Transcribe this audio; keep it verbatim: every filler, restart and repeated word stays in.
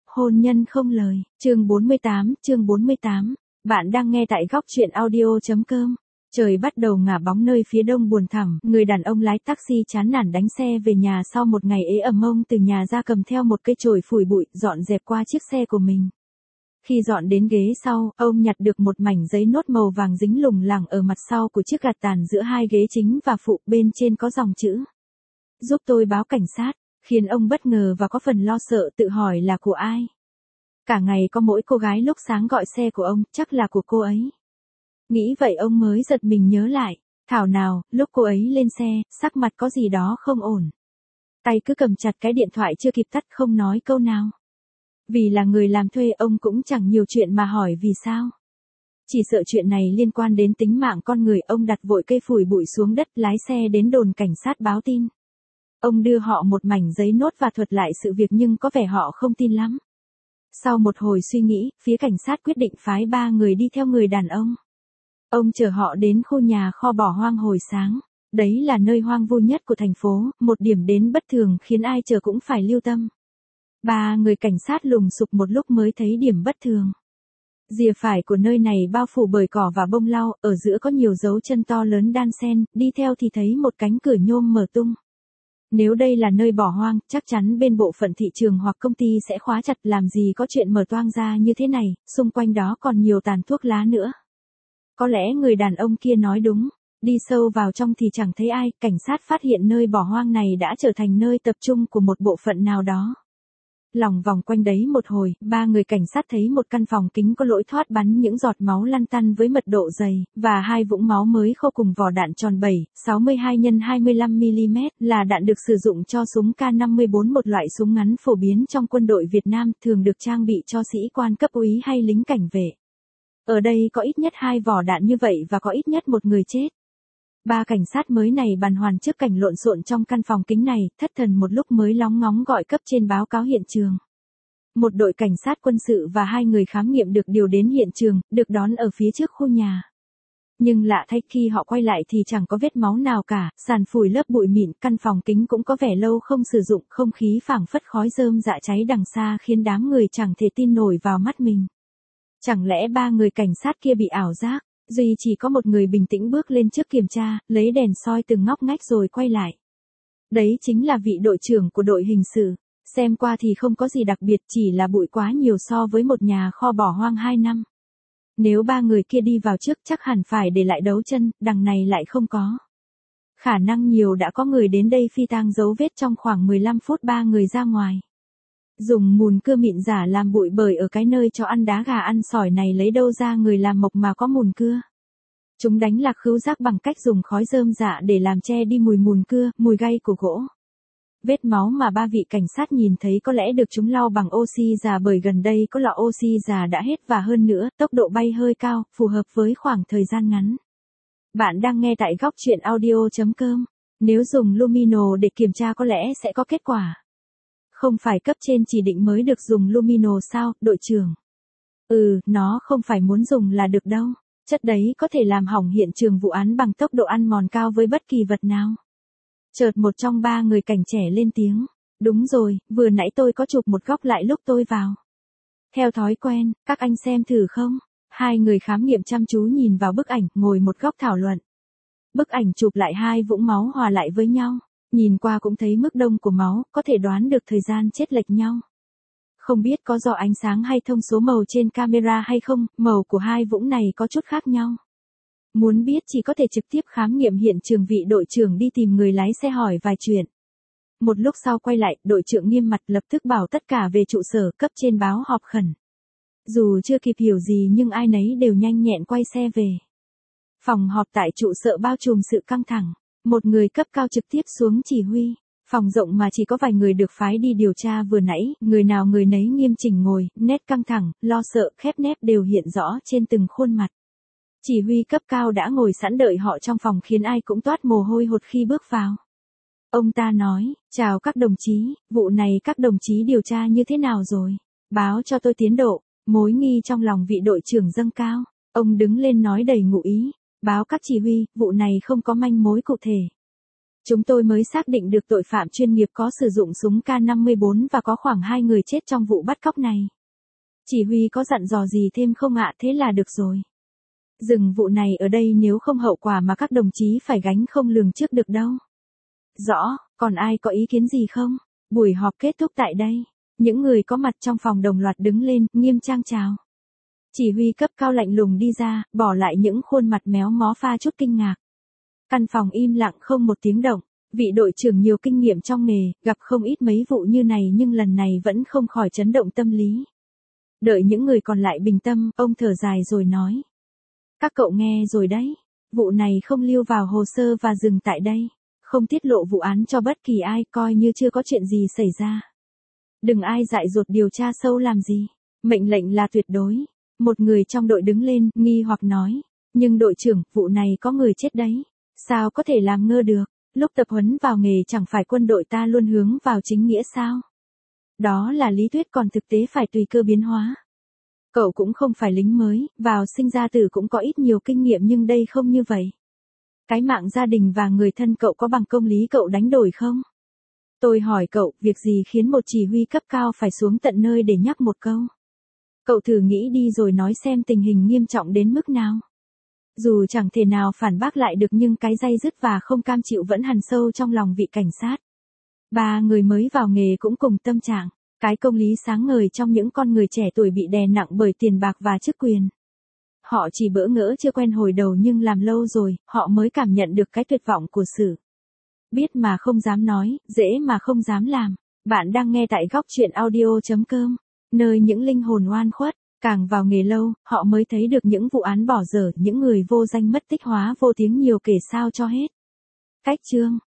Hôn nhân không lời, chương bốn mươi tám, chương bốn mươi tám. Bạn đang nghe tại góc truyện audio.com. Trời bắt đầu ngả bóng nơi phía đông buồn thẳm, người đàn ông lái taxi chán nản đánh xe về nhà sau một ngày ế ẩm ông từ nhà ra cầm theo một cây chổi phủi bụi, dọn dẹp qua chiếc xe của mình. Khi dọn đến ghế sau, ông nhặt được một mảnh giấy nốt màu vàng dính lủng lẳng ở mặt sau của chiếc gạt tàn giữa hai ghế chính và phụ, bên trên có dòng chữ: giúp tôi báo cảnh sát, khiến ông bất ngờ và có phần lo sợ tự hỏi là của ai. Cả ngày có mỗi cô gái lúc sáng gọi xe của ông, chắc là của cô ấy. Nghĩ vậy ông mới giật mình nhớ lại, thảo nào, lúc cô ấy lên xe, sắc mặt có gì đó không ổn. Tay cứ cầm chặt cái điện thoại chưa kịp tắt không nói câu nào. Vì là người làm thuê ông cũng chẳng nhiều chuyện mà hỏi vì sao. Chỉ sợ chuyện này liên quan đến tính mạng con người, ông đặt vội cây phủi bụi xuống đất lái xe đến đồn cảnh sát báo tin. Ông đưa họ một mảnh giấy nốt và thuật lại sự việc nhưng có vẻ họ không tin lắm. Sau một hồi suy nghĩ, phía cảnh sát quyết định phái ba người đi theo người đàn ông. Ông chở họ đến khu nhà kho bỏ hoang hồi sáng. Đấy là nơi hoang vu nhất của thành phố, một điểm đến bất thường khiến ai chờ cũng phải lưu tâm. Ba người cảnh sát lùng sục một lúc mới thấy điểm bất thường. Rìa phải của nơi này bao phủ bởi cỏ và bông lau, ở giữa có nhiều dấu chân to lớn đan xen, đi theo thì thấy một cánh cửa nhôm mở tung. Nếu đây là nơi bỏ hoang, chắc chắn bên bộ phận thị trường hoặc công ty sẽ khóa chặt, làm gì có chuyện mở toang ra như thế này, xung quanh đó còn nhiều tàn thuốc lá nữa. Có lẽ người đàn ông kia nói đúng, đi sâu vào trong thì chẳng thấy ai, cảnh sát phát hiện nơi bỏ hoang này đã trở thành nơi tập trung của một bộ phận nào đó. Lòng vòng quanh đấy một hồi, ba người cảnh sát thấy một căn phòng kính có lỗ thoát bắn những giọt máu lăn tăn với mật độ dày, và hai vũng máu mới khô cùng vỏ đạn tròn bảy, sáu mươi hai nhân hai mươi lăm mi-li-mét là đạn được sử dụng cho súng K năm mươi bốn, một loại súng ngắn phổ biến trong quân đội Việt Nam, thường được trang bị cho sĩ quan cấp úy hay lính cảnh vệ. Ở đây có ít nhất hai vỏ đạn như vậy và có ít nhất một người chết. Ba cảnh sát mới này bàng hoàng trước cảnh lộn xộn trong căn phòng kính này, thất thần một lúc mới lóng ngóng gọi cấp trên báo cáo hiện trường. Một đội cảnh sát quân sự và hai người khám nghiệm được điều đến hiện trường, được đón ở phía trước khu nhà. Nhưng lạ thay, khi họ quay lại thì chẳng có vết máu nào cả, sàn phủi lớp bụi mịn, căn phòng kính cũng có vẻ lâu không sử dụng, không khí phảng phất khói rơm dạ cháy đằng xa khiến đám người chẳng thể tin nổi vào mắt mình. Chẳng lẽ ba người cảnh sát kia bị ảo giác? Duy chỉ có một người bình tĩnh bước lên trước kiểm tra, lấy đèn soi từng ngóc ngách rồi quay lại. Đấy chính là vị đội trưởng của đội hình sự. Xem qua thì không có gì đặc biệt, chỉ là bụi quá nhiều so với một nhà kho bỏ hoang hai năm. Nếu ba người kia đi vào trước chắc hẳn phải để lại dấu chân, đằng này lại không có. Khả năng nhiều đã có người đến đây phi tang dấu vết trong khoảng mười lăm phút ba người ra ngoài. Dùng mùn cưa mịn giả làm bụi, bởi ở cái nơi cho ăn đá gà ăn sỏi này lấy đâu ra người làm mộc mà có mùn cưa. Chúng đánh lạc khứu giác bằng cách dùng khói rơm dạ để làm che đi mùi mùn cưa, mùi gay của gỗ. Vết máu mà ba vị cảnh sát nhìn thấy có lẽ được chúng lau bằng oxy già, bởi gần đây có lọ oxy già đã hết và hơn nữa, tốc độ bay hơi cao, phù hợp với khoảng thời gian ngắn. Bạn đang nghe tại góc truyện audio.com. Nếu dùng Lumino để kiểm tra có lẽ sẽ có kết quả. Không phải cấp trên chỉ định mới được dùng Lumino sao, đội trưởng? Ừ, nó không phải muốn dùng là được đâu. Chất đấy có thể làm hỏng hiện trường vụ án bằng tốc độ ăn mòn cao với bất kỳ vật nào. Chợt một trong ba người cảnh trẻ lên tiếng. Đúng rồi, vừa nãy tôi có chụp một góc lại lúc tôi vào. Theo thói quen, các anh xem thử không? Hai người khám nghiệm chăm chú nhìn vào bức ảnh, ngồi một góc thảo luận. Bức ảnh chụp lại hai vũng máu hòa lại với nhau. Nhìn qua cũng thấy mức đông của máu, có thể đoán được thời gian chết lệch nhau. Không biết có do ánh sáng hay thông số màu trên camera hay không, màu của hai vũng này có chút khác nhau. Muốn biết chỉ có thể trực tiếp khám nghiệm hiện trường, vị đội trưởng đi tìm người lái xe hỏi vài chuyện. Một lúc sau quay lại, đội trưởng nghiêm mặt lập tức bảo tất cả về trụ sở, cấp trên báo họp khẩn. Dù chưa kịp hiểu gì nhưng ai nấy đều nhanh nhẹn quay xe về. Phòng họp tại trụ sở bao trùm sự căng thẳng. Một người cấp cao trực tiếp xuống chỉ huy. Phòng rộng mà chỉ có vài người được phái đi điều tra vừa nãy, người nào người nấy nghiêm chỉnh ngồi, nét căng thẳng, lo sợ, khép nép đều hiện rõ trên từng khuôn mặt. Chỉ huy cấp cao đã ngồi sẵn đợi họ trong phòng khiến ai cũng toát mồ hôi hột khi bước vào. Ông ta nói, chào các đồng chí, vụ này các đồng chí điều tra như thế nào rồi? Báo cho tôi tiến độ. Mối nghi trong lòng vị đội trưởng dâng cao. Ông đứng lên nói đầy ngụ ý. Báo các chỉ huy, vụ này không có manh mối cụ thể. Chúng tôi mới xác định được tội phạm chuyên nghiệp có sử dụng súng K năm mươi bốn và có khoảng hai người chết trong vụ bắt cóc này. Chỉ huy có dặn dò gì thêm không ạ? Thế là được rồi. Dừng vụ này ở đây nếu không hậu quả mà các đồng chí phải gánh không lường trước được đâu. Rõ, còn ai có ý kiến gì không? Buổi họp kết thúc tại đây. Những người có mặt trong phòng đồng loạt đứng lên, nghiêm trang chào. Chỉ huy cấp cao lạnh lùng đi ra, bỏ lại những khuôn mặt méo mó pha chút kinh ngạc. Căn phòng im lặng không một tiếng động. Vị đội trưởng nhiều kinh nghiệm trong nghề, gặp không ít mấy vụ như này nhưng lần này vẫn không khỏi chấn động tâm lý. Đợi những người còn lại bình tâm, ông thở dài rồi nói. Các cậu nghe rồi đấy. Vụ này không lưu vào hồ sơ và dừng tại đây. Không tiết lộ vụ án cho bất kỳ ai, coi như chưa có chuyện gì xảy ra. Đừng ai dại dột điều tra sâu làm gì. Mệnh lệnh là tuyệt đối. Một người trong đội đứng lên, nghi hoặc nói. Nhưng đội trưởng, vụ này có người chết đấy. Sao có thể làm ngơ được? Lúc tập huấn vào nghề chẳng phải quân đội ta luôn hướng vào chính nghĩa sao? Đó là lý thuyết còn thực tế phải tùy cơ biến hóa. Cậu cũng không phải lính mới, vào sinh ra tử cũng có ít nhiều kinh nghiệm nhưng đây không như vậy. Cái mạng gia đình và người thân cậu có bằng công lý cậu đánh đổi không? Tôi hỏi cậu, việc gì khiến một chỉ huy cấp cao phải xuống tận nơi để nhắc một câu? Cậu thử nghĩ đi rồi nói xem tình hình nghiêm trọng đến mức nào. Dù chẳng thể nào phản bác lại được nhưng cái day dứt và không cam chịu vẫn hằn sâu trong lòng vị cảnh sát. Ba người mới vào nghề cũng cùng tâm trạng. Cái công lý sáng ngời trong những con người trẻ tuổi bị đè nặng bởi tiền bạc và chức quyền. Họ chỉ bỡ ngỡ chưa quen hồi đầu nhưng làm lâu rồi, họ mới cảm nhận được cái tuyệt vọng của sự. Biết mà không dám nói, dễ mà không dám làm. Bạn đang nghe tại góc chuyện audio chấm com, nơi những linh hồn oan khuất. Càng vào nghề lâu, họ mới thấy được những vụ án bỏ dở, những người vô danh mất tích hóa vô tiếng nhiều kể sao cho hết. Cách chương